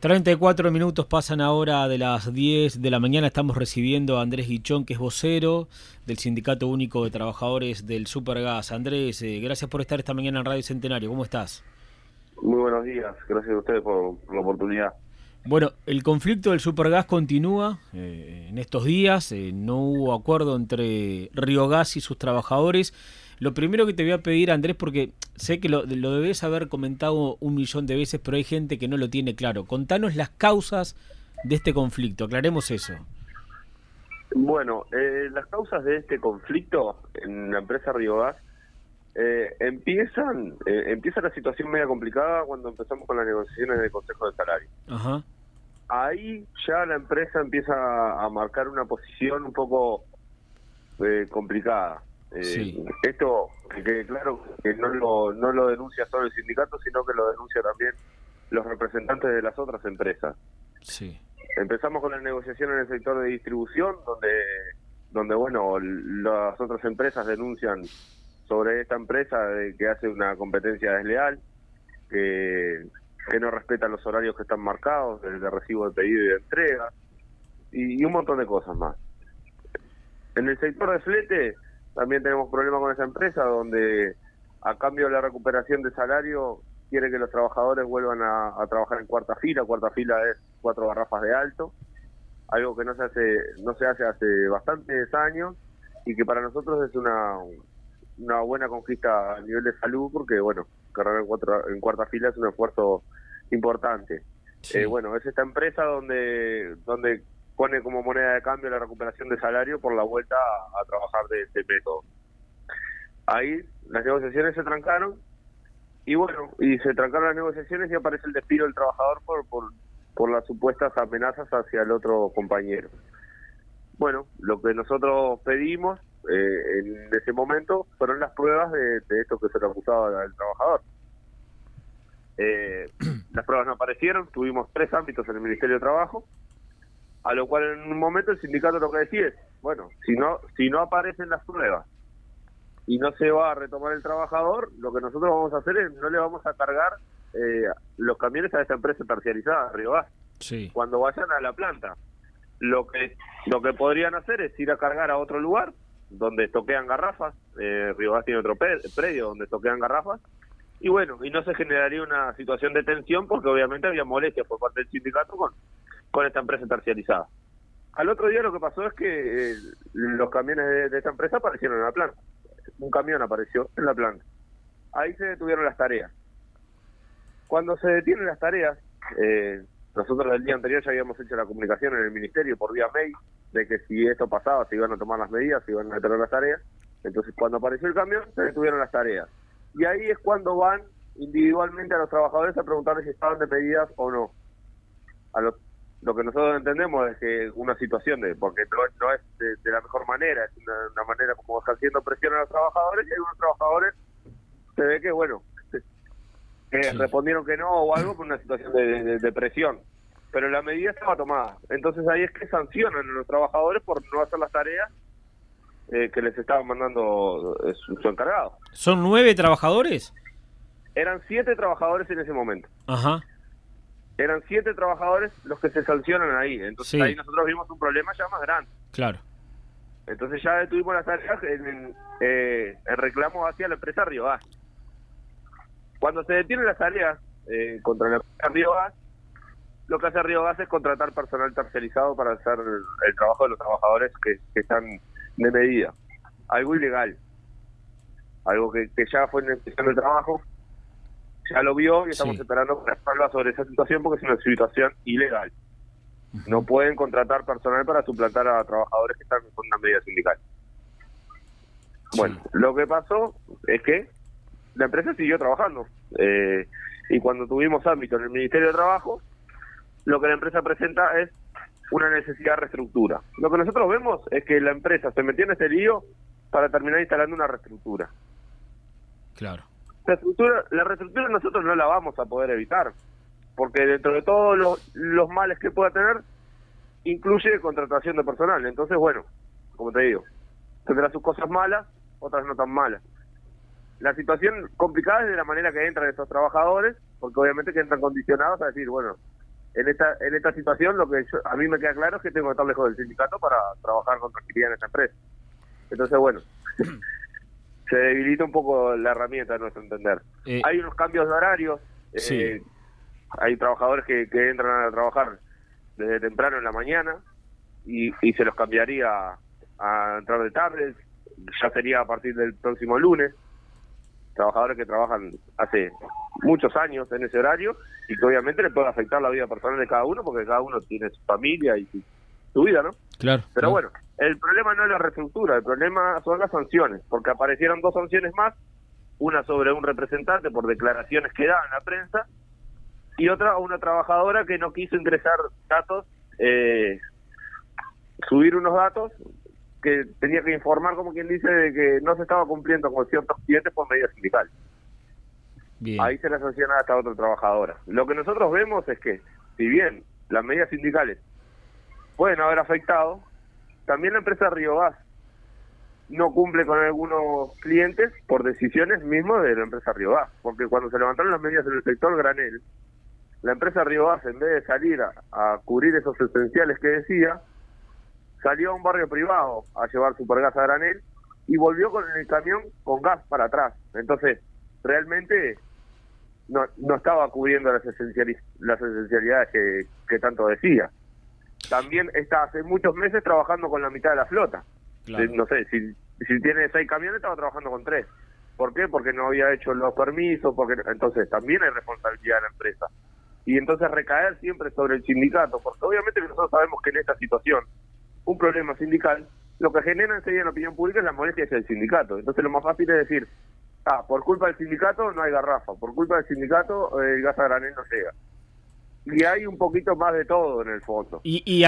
34 minutos pasan ahora de las 10 de la mañana. Estamos recibiendo a Andrés Guichón, que es vocero del Sindicato Único de Trabajadores del Supergas. Andrés, gracias por estar esta mañana en Radio Centenario. ¿Cómo estás? Muy buenos días, gracias a ustedes por la oportunidad. Bueno, el conflicto del Supergas continúa en estos días. No hubo acuerdo entre Riogas y sus trabajadores. Lo primero que te voy a pedir, Andrés, porque sé que lo debes haber comentado 1.000.000 de veces, pero hay gente que no lo tiene claro. Contanos las causas de este conflicto, aclaremos eso. Bueno, las causas de este conflicto en la empresa Riogas empieza la situación media complicada cuando empezamos con las negociaciones del Consejo de Salario. Ajá. Ahí ya la empresa empieza a marcar una posición un poco complicada. Sí. Esto, que quede claro, que no lo denuncia solo el sindicato, sino que lo denuncia también los representantes de las otras empresas. Sí. Empezamos con la negociación en el sector de distribución, donde bueno, las otras empresas denuncian sobre esta empresa de que hace una competencia desleal, que no respeta los horarios que están marcados, de recibo de pedido y de entrega, y un montón de cosas más. En el sector de flete también tenemos problemas con esa empresa, donde a cambio de la recuperación de salario quiere que los trabajadores vuelvan a trabajar en cuarta fila. Cuarta fila es 4 garrafas de alto, algo que no se hace hace bastantes años y que para nosotros es una buena conquista a nivel de salud, porque bueno, cargar en cuarta fila es un esfuerzo importante. Sí. Bueno, es esta empresa donde pone como moneda de cambio la recuperación de salario por la vuelta a trabajar de este método. Ahí las negociaciones se trancaron y bueno, y se trancaron las negociaciones y aparece el despido del trabajador por las supuestas amenazas hacia el otro compañero. Bueno, lo que nosotros pedimos en ese momento fueron las pruebas de esto que se le acusaba al trabajador. Las pruebas no aparecieron, tuvimos 3 ámbitos en el Ministerio de Trabajo, a lo cual en un momento el sindicato lo que decía es, bueno, si no aparecen las pruebas y no se va a retomar el trabajador, lo que nosotros vamos a hacer es no le vamos a cargar los camiones a esta empresa terciarizada, Riogas, sí, cuando vayan a la planta. Lo que podrían hacer es ir a cargar a otro lugar donde estoquean garrafas. Riogas tiene otro predio donde estoquean garrafas, y bueno, y no se generaría una situación de tensión, porque obviamente había molestia por parte del sindicato con esta empresa terciarizada. Al otro día lo que pasó es que los camiones de esta empresa aparecieron en la planta. Un camión apareció en la planta. Ahí se detuvieron las tareas. Cuando se detienen las tareas, nosotros el día anterior ya habíamos hecho la comunicación en el ministerio por vía mail de que si esto pasaba se iban a tomar las medidas, se iban a detener las tareas. Entonces cuando apareció el camión se detuvieron las tareas. Y ahí es cuando van individualmente a los trabajadores a preguntarles si estaban despedidas o no. Lo que nosotros entendemos es que una situación porque no es de la mejor manera, es una manera como está haciendo presión a los trabajadores, y algunos trabajadores se ve que bueno, sí, respondieron que no o algo por una situación de presión, pero la medida estaba tomada. Entonces ahí es que sancionan a los trabajadores por no hacer las tareas que les estaban mandando su encargado. ¿Son 9 trabajadores? Eran 7 trabajadores en ese momento. Ajá. Eran 7 trabajadores los que se sancionan ahí. Entonces sí, ahí nosotros vimos un problema ya más grande. Claro. Entonces ya detuvimos las tareas en reclamo hacia la empresa Riogas. Cuando se detienen las tareas contra la empresa Riogas, lo que hace Riogas es contratar personal tercerizado para hacer el trabajo de los trabajadores que están de medida. Algo ilegal. Algo que ya fue en la inspección del trabajo, ya lo vio y estamos Sí. esperando para hablar sobre esa situación, porque es una situación ilegal. No pueden contratar personal para suplantar a trabajadores que están con una medida sindical. Bueno, lo que pasó es que la empresa siguió trabajando. Y cuando tuvimos ámbito en el Ministerio de Trabajo, lo que la empresa presenta es una necesidad de reestructura. Lo que nosotros vemos es que la empresa se metió en este lío para terminar instalando una reestructura. Claro. La reestructura nosotros no la vamos a poder evitar, porque dentro de todos los males que pueda tener, incluye contratación de personal. Entonces, bueno, como te digo, tendrá sus cosas malas, otras no tan malas. La situación complicada es de la manera que entran estos trabajadores, porque obviamente que entran condicionados a decir, bueno, en esta situación lo que a mí me queda claro es que tengo que estar lejos del sindicato para trabajar con tranquilidad en esta empresa. Entonces, bueno, se debilita un poco la herramienta a nuestro entender. Hay unos cambios de horarios, sí. Hay trabajadores que entran a trabajar desde temprano en la mañana y se los cambiaría a entrar de tarde, ya sería a partir del próximo lunes. Trabajadores que trabajan hace muchos años en ese horario y que obviamente le puede afectar la vida personal de cada uno porque cada uno tiene su familia y su vida, ¿no? Claro. Pero bueno, el problema no es la reestructura, el problema son las sanciones, porque aparecieron 2 sanciones más, una sobre un representante por declaraciones que da en la prensa y otra a una trabajadora que no quiso ingresar datos, subir unos datos que tenía que informar, como quien dice, de que no se estaba cumpliendo con ciertos clientes por medidas sindicales. Bien. Ahí se le sanciona a esta otra trabajadora. Lo que nosotros vemos es que, si bien las medidas sindicales pueden haber afectado, también la empresa Riogás no cumple con algunos clientes por decisiones mismas de la empresa Riogás, porque cuando se levantaron las medidas en el sector granel, la empresa Riogás, en vez de salir a cubrir esos esenciales que decía, salió a un barrio privado a llevar supergas a granel y volvió con el camión con gas para atrás. Entonces, realmente no estaba cubriendo las esencialidades que tanto decía. También está hace muchos meses trabajando con la mitad de la flota. Claro. No sé, si tiene 6 camiones, estaba trabajando con 3. ¿Por qué? Porque no había hecho los permisos, entonces también hay responsabilidad de la empresa. Y entonces recaer siempre sobre el sindicato, porque obviamente nosotros sabemos que en esta situación un problema sindical, lo que genera enseguida en la opinión pública es la molestia hacia el sindicato. Entonces lo más fácil es decir, por culpa del sindicato no hay garrafa, por culpa del sindicato el gas a granel no llega. Y hay un poquito más de todo en el fondo. ¿Y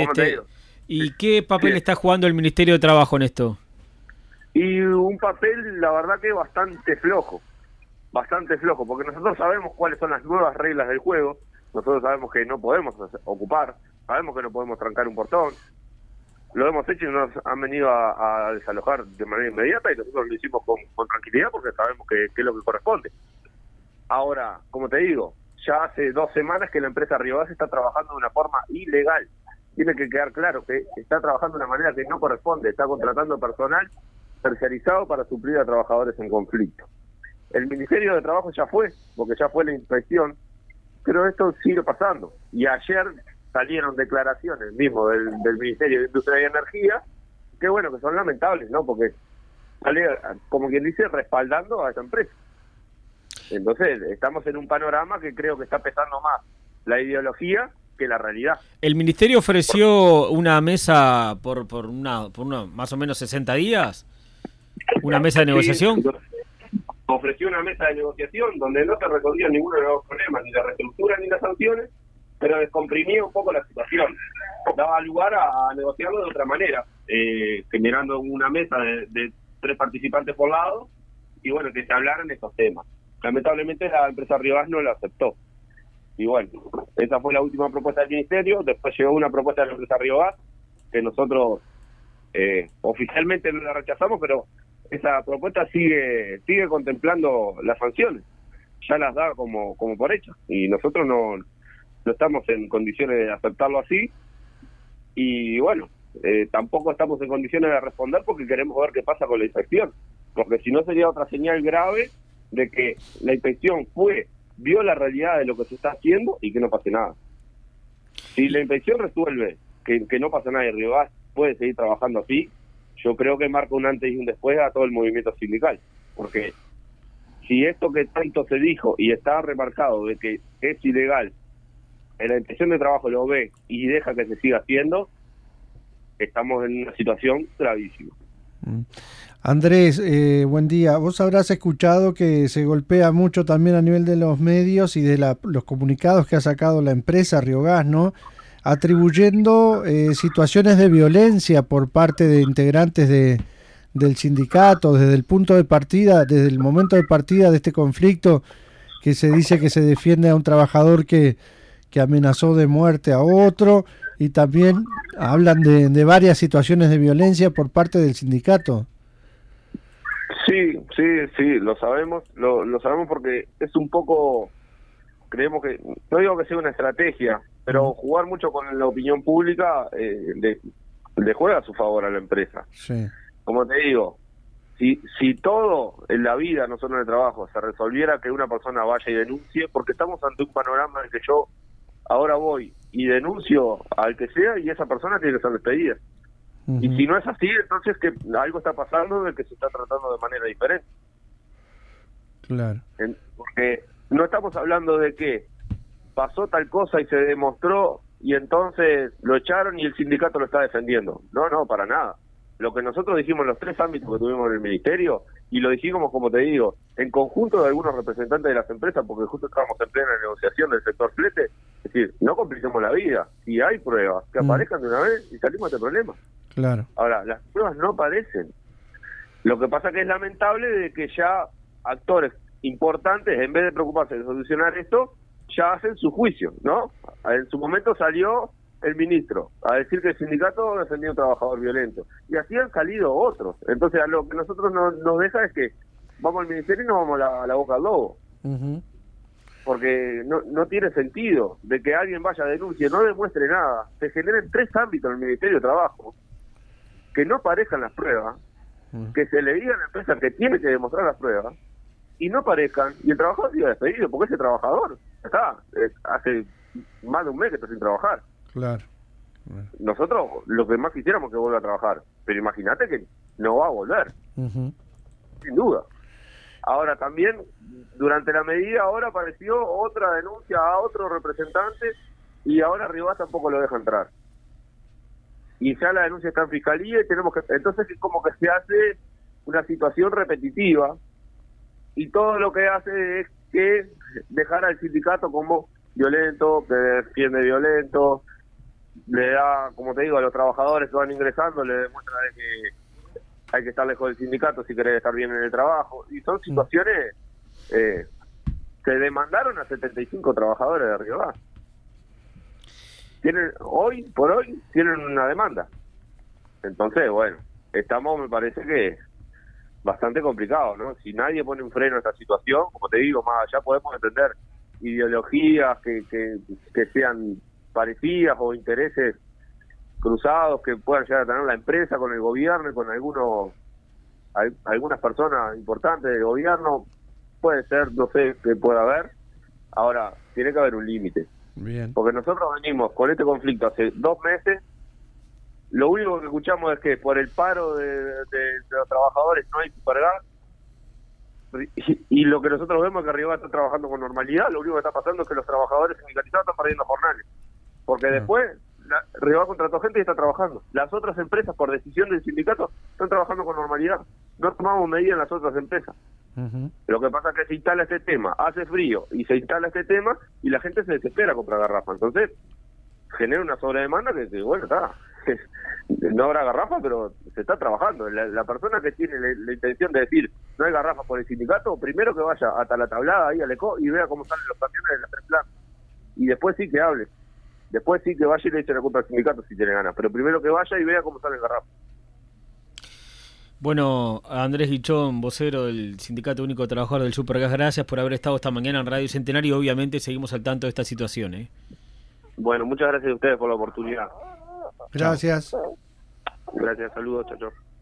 qué papel está jugando el Ministerio de Trabajo en esto? Y un papel, la verdad que bastante flojo, porque nosotros sabemos cuáles son las nuevas reglas del juego, nosotros sabemos que no podemos ocupar, sabemos que no podemos trancar un portón, lo hemos hecho y nos han venido a desalojar de manera inmediata y nosotros lo hicimos con tranquilidad porque sabemos que es lo que corresponde. Ahora, como te digo, ya hace 2 semanas que la empresa Riogás está trabajando de una forma ilegal. Tiene que quedar claro que está trabajando de una manera que no corresponde, está contratando personal terciarizado para suplir a trabajadores en conflicto. El Ministerio de Trabajo ya fue, porque ya fue la inspección, pero esto sigue pasando. Y ayer salieron declaraciones mismo del Ministerio de Industria y Energía, que bueno, que son lamentables, ¿no? Porque sale, como quien dice, respaldando a esa empresa. Entonces, estamos en un panorama que creo que está pesando más la ideología que la realidad. ¿El Ministerio ofreció una mesa por una más o menos 60 días? ¿Una mesa de negociación? Sí, ofreció una mesa de negociación donde no se resolvió ninguno de los problemas, ni la reestructura ni las sanciones, pero descomprimía un poco la situación. Daba lugar a negociarlo de otra manera, generando una mesa de 3 participantes por lado, y bueno, que se hablaran estos temas. Lamentablemente la empresa Riogás no lo aceptó. Y bueno, esa fue la última propuesta del Ministerio. Después llegó una propuesta de la empresa Riogás, que nosotros oficialmente no la rechazamos, pero esa propuesta sigue contemplando las sanciones. Ya las da como por hecho. Y nosotros no estamos en condiciones de aceptarlo así. Y bueno, tampoco estamos en condiciones de responder porque queremos ver qué pasa con la inspección. Porque si no sería otra señal grave de que la inspección vio la realidad de lo que se está haciendo y que no pase nada. Si la inspección resuelve que no pasa nada y Riogás puede seguir trabajando así, yo creo que marca un antes y un después a todo el movimiento sindical. Porque si esto que tanto se dijo y está remarcado de que es ilegal, en la inspección de trabajo lo ve y deja que se siga haciendo, estamos en una situación gravísima. Andrés, buen día. Vos habrás escuchado que se golpea mucho también a nivel de los medios y de los comunicados que ha sacado la empresa Riogás, ¿no? Atribuyendo situaciones de violencia por parte de integrantes del sindicato, desde el punto de partida, desde el momento de partida de este conflicto, que se dice que se defiende a un trabajador que amenazó de muerte a otro, y también hablan de varias situaciones de violencia por parte del sindicato. Sí, lo sabemos, lo sabemos porque es un poco creemos que, no digo que sea una estrategia, pero jugar mucho con la opinión pública le juega a su favor a la empresa. Sí. Como te digo, si todo en la vida, no solo en el trabajo, se resolviera que una persona vaya y denuncie, porque estamos ante un panorama en el que yo ahora voy y denuncio al que sea y esa persona tiene que ser despedida. Y si no es así, entonces que algo está pasando de que se está tratando de manera diferente. Claro. Porque no estamos hablando de que pasó tal cosa y se demostró y entonces lo echaron y el sindicato lo está defendiendo. No, para nada. Lo que nosotros dijimos en los 3 ámbitos que tuvimos en el ministerio, y lo dijimos, como te digo, en conjunto de algunos representantes de las empresas, porque justo estábamos en plena negociación del sector flete, es decir, no compliquemos la vida. Si hay pruebas, que aparezcan de una vez y salimos de este problema. Claro. Ahora, las pruebas no aparecen. Lo que pasa que es lamentable de que ya actores importantes, en vez de preocuparse de solucionar esto, ya hacen su juicio, ¿no? En su momento salió el ministro a decir que el sindicato defendía a un trabajador violento, y así han salido otros. Entonces, a lo que nosotros nos deja es que vamos al ministerio y nos vamos a la boca al lobo. Porque no tiene sentido de que alguien vaya a denuncia, no demuestre nada, se generen 3 ámbitos en el Ministerio de Trabajo, que no parezcan las pruebas, que se le diga a la empresa que tiene que demostrar las pruebas, y no parezcan, y el trabajador siga despedido, porque ese trabajador hace más de un mes que está sin trabajar. Claro. Nosotros lo que más quisiéramos que vuelva a trabajar, pero imagínate que no va a volver, sin duda. Ahora también, durante la medida, ahora apareció otra denuncia a otro representante, y ahora Rivas tampoco lo deja entrar. Y ya la denuncia está en fiscalía y tenemos que... Entonces es como que se hace una situación repetitiva, y todo lo que hace es que dejar al sindicato como violento, que defiende violento, le da, como te digo, a los trabajadores que van ingresando, le demuestra de que hay que estar lejos del sindicato si querés estar bien en el trabajo. Y son situaciones que demandaron a 75 trabajadores de Rivas. Hoy por hoy tienen una demanda. Entonces, bueno, estamos, me parece que bastante complicado, ¿no? Si nadie pone un freno a esta situación, como te digo, más allá podemos entender ideologías que sean parecidas o intereses cruzados que puedan llegar a tener la empresa con el gobierno y con algunas personas importantes del gobierno. Puede ser, no sé qué pueda haber. Ahora, tiene que haber un límite. Bien. Porque nosotros venimos con este conflicto hace 2 meses. Lo único que escuchamos es que por el paro de los trabajadores no hay supergas, y lo que nosotros vemos es que Rivas está trabajando con normalidad. Lo único que está pasando es que los trabajadores sindicalizados están perdiendo jornales, porque después Rivas contrató gente y está trabajando. Las otras empresas, por decisión del sindicato, están trabajando con normalidad. No tomamos medidas en las otras empresas. Lo que pasa es que se instala este tema, hace frío y se instala este tema, y la gente se desespera a comprar garrafas. Entonces genera una sobredemanda que bueno, está. No habrá garrafa, pero se está trabajando. La persona que tiene la intención de decir no hay garrafa por el sindicato, primero que vaya hasta la tablada ahí al ECO y vea cómo salen los camiones de las 3 plantas, y después sí que hable, después sí que vaya y le eche la culpa al sindicato si tiene ganas, pero primero que vaya y vea cómo salen garrafas. Bueno, Andrés Guichón, vocero del Sindicato Único de Trabajadores del Supergas, gracias por haber estado esta mañana en Radio Centenario. Obviamente seguimos al tanto de esta situación. Bueno, muchas gracias a ustedes por la oportunidad. Gracias. Gracias, saludos, chao.